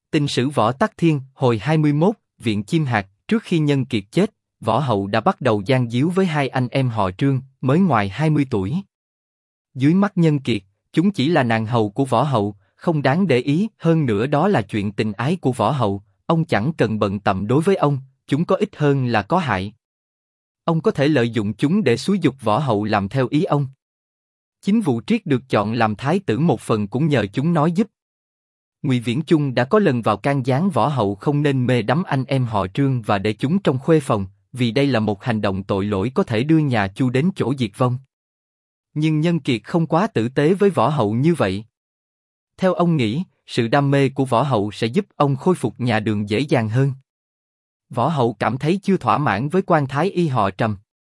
Tình sử Võ Tắc Thiên, hồi 21, Viện Chiêm Hạc. Trước khi Nhân Kiệt chết, Võ Hậu đã bắt đầu gian díu với hai anh em họ Trương, mới ngoài 20 tuổi. Dưới mắt Nhân Kiệt, chúng chỉ là nàng hầu của Võ Hậu, không đáng để ý. Hơn nữa đó là chuyện tình ái của Võ Hậu, ông chẳng cần bận tâm đối với ông, chúng có ích hơn là có hại. Ông có thể lợi dụng chúng để xúi giục Võ Hậu làm theo ý ông. Chính Vũ Triết được chọn làm thái tử một phần cũng nhờ chúng nói giúp. Ngụy Viễn Chung đã có lần vào can gián Võ Hậu không nên mê đắm anh em họ Trương và để chúng trong khuê phòng, vì đây là một hành động tội lỗi có thể đưa nhà Chu đến chỗ diệt vong. Nhưng Nhân Kiệt không quá tử tế với Võ Hậu như vậy. Theo ông nghĩ, sự đam mê của Võ Hậu sẽ giúp ông khôi phục nhà Đường dễ dàng hơn. Võ Hậu cảm thấy chưa thỏa mãn với quan thái y họ Trầm.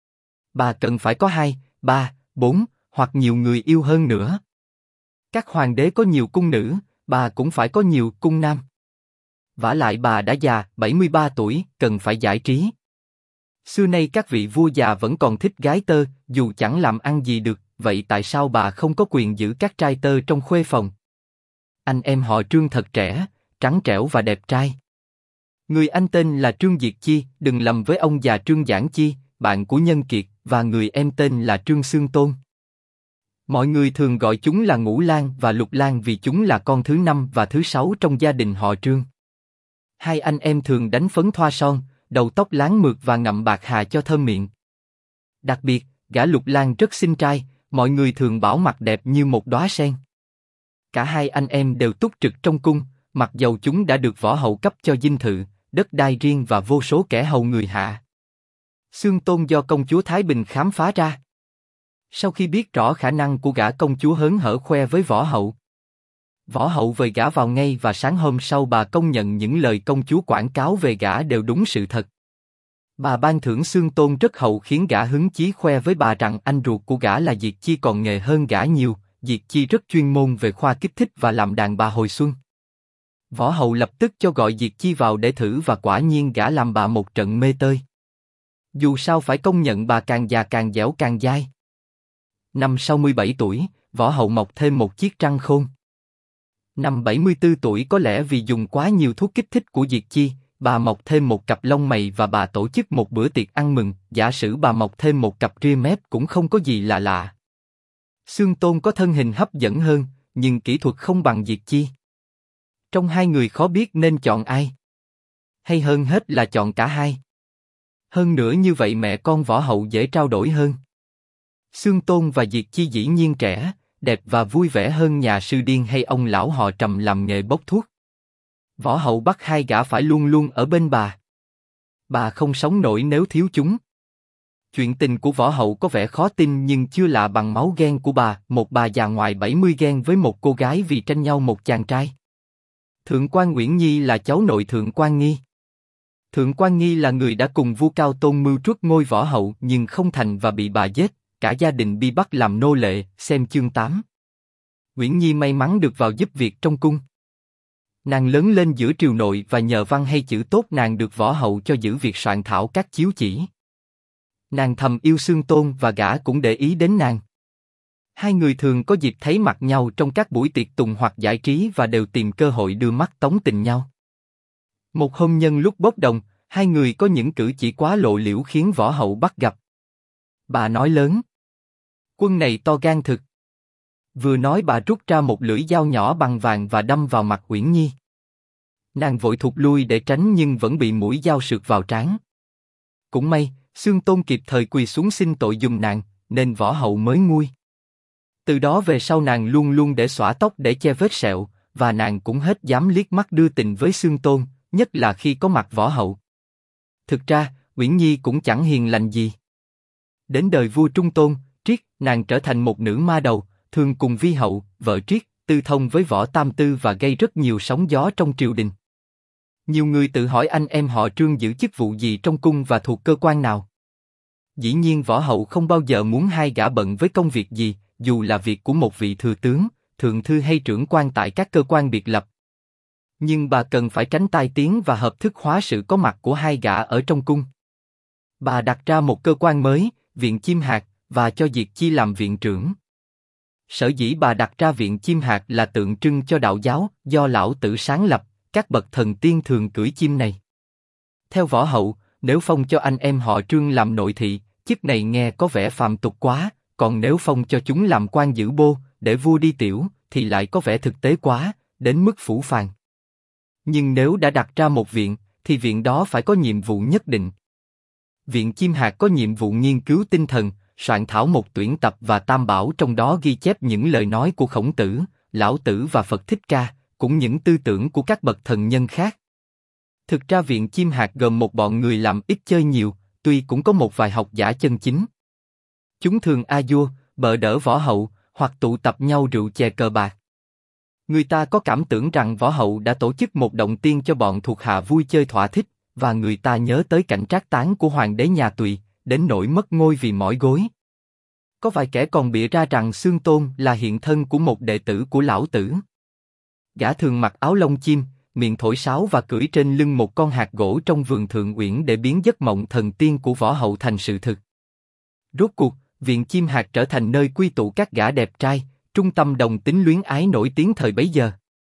Bà cần phải có 2, 3, 4 hoặc nhiều người yêu hơn nữa. Các hoàng đế có nhiều cung nữ, bà cũng phải có nhiều cung nam. Vả lại bà đã già, 73 tuổi, cần phải giải trí. Xưa nay các vị vua già vẫn còn thích gái tơ, dù chẳng làm ăn gì được, vậy tại sao bà không có quyền giữ các trai tơ trong khuê phòng? Anh em họ Trương thật trẻ, trắng trẻo và đẹp trai. Người anh tên là Trương Diệt Chi, đừng lầm với ông già Trương Giảng Chi, bạn của Nhân Kiệt, và người em tên là Trương Xương Tôn. Mọi người thường gọi chúng là Ngũ Lang và Lục Lang vì chúng là con thứ 5 và thứ 6 trong gia đình họ Trương. Hai anh em thường đánh phấn thoa son, đầu tóc láng mượt và ngậm bạc hà cho thơm miệng. Đặc biệt, gã Lục Lang rất xinh trai, mọi người thường bảo mặt đẹp như một đóa sen. Cả hai anh em đều túc trực trong cung, mặc dầu chúng đã được Võ Hậu cấp cho dinh thự, đất đai riêng và vô số kẻ hầu người hạ. Xương Tôn do công chúa Thái Bình khám phá ra. Sau khi biết rõ khả năng của gã, công chúa hớn hở khoe với Võ Hậu. Võ Hậu vời gã vào ngay và sáng hôm sau bà công nhận những lời công chúa quảng cáo về gã đều đúng sự thật. Bà ban thưởng Xương Tôn rất hậu, khiến gã hứng chí khoe với bà rằng anh ruột của gã là Diệt Chi còn nghề hơn gã nhiều. Diệt Chi rất chuyên môn về khoa kích thích và làm đàn bà hồi xuân. Võ Hậu lập tức cho gọi Diệt Chi vào để thử và quả nhiên gã làm bà một trận mê tơi. Dù sao phải công nhận bà càng già càng dẻo càng dai. Năm 67 tuổi, Võ Hậu mọc thêm một chiếc răng khôn. Năm 74 tuổi, có lẽ vì dùng quá nhiều thuốc kích thích của Diệt Chi, bà mọc thêm một cặp lông mày và bà tổ chức một bữa tiệc ăn mừng. Giả sử bà mọc thêm một cặp ria mép cũng không có gì lạ lạ. Xương Tôn có thân hình hấp dẫn hơn, nhưng kỹ thuật không bằng Diệt Chi. Trong hai người khó biết nên chọn ai. Hay hơn hết là chọn cả hai. Hơn nữa như vậy mẹ con Võ Hậu dễ trao đổi hơn. Xương Tôn và Diệt Chi dĩ nhiên trẻ, đẹp và vui vẻ hơn nhà sư điên hay ông lão họ Trầm làm nghề bốc thuốc. Võ Hậu bắt hai gã phải luôn luôn ở bên bà. Bà không sống nổi nếu thiếu chúng. Chuyện tình của Võ Hậu có vẻ khó tin nhưng chưa lạ bằng máu ghen của bà, một bà già ngoài 70 ghen với một cô gái vì tranh nhau một chàng trai. Thượng quan Uyển Nhi là cháu nội Thượng quan Nghi. Thượng quan Nghi là người đã cùng vua Cao Tôn mưu truất ngôi Võ Hậu nhưng không thành và bị bà giết, cả gia đình bị bắt làm nô lệ, xem chương 8. Uyển Nhi may mắn được vào giúp việc trong cung. Nàng lớn lên giữa triều nội và nhờ văn hay chữ tốt nàng được Võ Hậu cho giữ việc soạn thảo các chiếu chỉ. Nàng thầm yêu Xương Tôn và gã cũng để ý đến nàng. Hai người thường có dịp thấy mặt nhau trong các buổi tiệc tùng hoặc giải trí và đều tìm cơ hội đưa mắt tống tình nhau. Một hôm nhân lúc bốc đồng, hai người có những cử chỉ quá lộ liễu khiến Võ Hậu bắt gặp. Bà nói lớn: "Quân này to gan thực." Vừa nói bà rút ra một lưỡi dao nhỏ bằng vàng và đâm vào mặt Uyển Nhi. Nàng vội thụt lui để tránh nhưng vẫn bị mũi dao sượt vào trán. Cũng may, Xương Tôn kịp thời quỳ xuống xin tội giùm nàng, nên Võ Hậu mới nguôi. Từ đó về sau nàng luôn luôn để xõa tóc để che vết sẹo, và nàng cũng hết dám liếc mắt đưa tình với Xương Tôn, nhất là khi có mặt Võ Hậu. Thực ra, Uyển Nhi cũng chẳng hiền lành gì. Đến đời vua Trung Tôn, Triết, nàng trở thành một nữ ma đầu, thường cùng Vi Hậu, vợ Triết, tư thông với Võ Tam Tư và gây rất nhiều sóng gió trong triều đình. Nhiều người tự hỏi anh em họ Trương giữ chức vụ gì trong cung và thuộc cơ quan nào. Dĩ nhiên Võ Hậu không bao giờ muốn hai gã bận với công việc gì, dù là việc của một vị thừa tướng, thượng thư hay trưởng quan tại các cơ quan biệt lập. Nhưng bà cần phải tránh tai tiếng và hợp thức hóa sự có mặt của hai gã ở trong cung. Bà đặt ra một cơ quan mới, Viện Chiêm Hạc, và cho Diệt Chi làm viện trưởng. Sở dĩ bà đặt ra Viện Chiêm Hạc là tượng trưng cho đạo giáo do lão tử sáng lập, các bậc thần tiên thường cưỡi chim này. Theo võ hậu, nếu phong cho anh em họ Trương làm nội thị, chức này nghe có vẻ phàm tục quá, còn nếu phong cho chúng làm quan giữ bô, để vua đi tiểu, thì lại có vẻ thực tế quá, đến mức phũ phàng. Nhưng nếu đã đặt ra một viện, thì viện đó phải có nhiệm vụ nhất định. Viện Chim Hạc có nhiệm vụ nghiên cứu tinh thần, soạn thảo một tuyển tập và tam bảo, trong đó ghi chép những lời nói của Khổng Tử, Lão Tử và Phật Thích Ca, cũng những tư tưởng của các bậc thần nhân khác. Thực ra Viện Chim Hạc gồm một bọn người làm ít chơi nhiều, tuy cũng có một vài học giả chân chính. Chúng thường a dua, bợ đỡ võ hậu, hoặc tụ tập nhau rượu chè cờ bạc. Người ta có cảm tưởng rằng võ hậu đã tổ chức một động tiên cho bọn thuộc hạ vui chơi thỏa thích, và người ta nhớ tới cảnh trác táng của hoàng đế nhà Tùy, đến nỗi mất ngôi vì mỏi gối. Có vài kẻ còn bịa ra rằng Xương Tôn là hiện thân của một đệ tử của Lão Tử. Gã thường mặc áo lông chim, miệng thổi sáo và cưỡi trên lưng một con hạt gỗ trong vườn Thượng Uyển để biến giấc mộng thần tiên của võ hậu thành sự thực. Rốt cuộc, Viện Chim Hạc trở thành nơi quy tụ các gã đẹp trai, trung tâm đồng tính luyến ái nổi tiếng thời bấy giờ.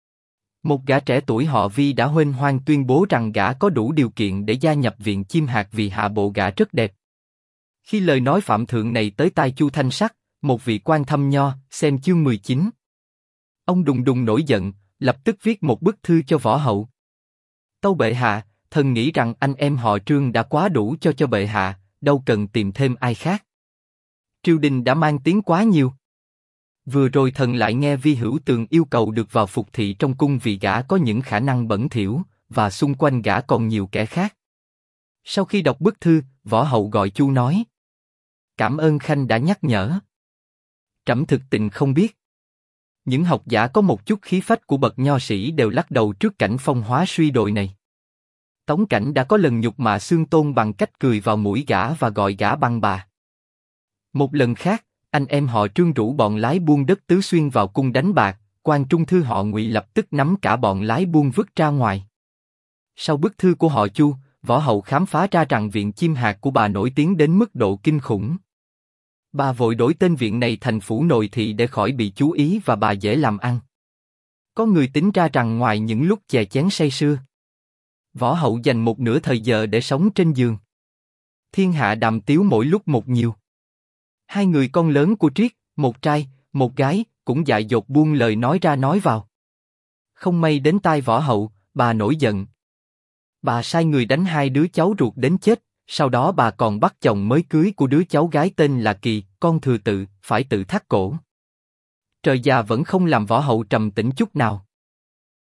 Một gã trẻ tuổi họ Vi đã huênh hoang tuyên bố rằng gã có đủ điều kiện để gia nhập Viện Chim Hạc vì hạ bộ gã rất đẹp. Khi lời nói phạm thượng này tới tai Chu Thanh Sắc, một vị quan thâm nho, xem chương 19. Ông đùng đùng nổi giận, lập tức viết một bức thư cho võ hậu. Tâu bệ hạ, thần nghĩ rằng anh em họ Trương đã quá đủ cho bệ hạ, đâu cần tìm thêm ai khác. Triều đình đã mang tiếng quá nhiều. Vừa rồi thần lại nghe Vi Hữu Tường yêu cầu được vào phục thị trong cung vì gã có những khả năng bẩn thỉu, và xung quanh gã còn nhiều kẻ khác. Sau khi đọc bức thư, võ hậu gọi Chu nói: cảm ơn Khanh đã nhắc nhở. Trẫm thực tình không biết. Những học giả có một chút khí phách của bậc nho sĩ đều lắc đầu trước cảnh phong hóa suy đồi này. Tống Cảnh đã có lần nhục mạ Xương Tôn bằng cách cười vào mũi gã và gọi gã bằng bà. Một lần khác, anh em họ Trương rủ bọn lái buôn đất Tứ Xuyên vào cung đánh bạc, quan trung thư họ Ngụy lập tức nắm cả bọn lái buôn vứt ra ngoài. Sau bức thư của họ Chu, võ hậu khám phá ra rằng Viện Chim Hạc của bà nổi tiếng đến mức độ kinh khủng. Bà vội đổi tên viện này thành Phủ Nội Thị để khỏi bị chú ý và bà dễ làm ăn. Có người tính ra rằng ngoài những lúc chè chén say sưa, võ hậu dành một nửa thời giờ để sống trên giường. Thiên hạ đàm tiếu mỗi lúc một nhiều. Hai người con lớn của Triết, một trai, một gái, cũng dại dột buông lời nói ra nói vào. Không may đến tai võ hậu, bà nổi giận. Bà sai người đánh hai đứa cháu ruột đến chết, sau đó bà còn bắt chồng mới cưới của đứa cháu gái tên là Kỳ, con Thừa Tự, phải tự thắt cổ. Trời già vẫn không làm võ hậu trầm tĩnh chút nào.